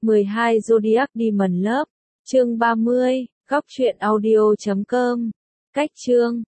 12 Zodiac Diamond Love, chương 30, góc truyện audio.com. Cách chương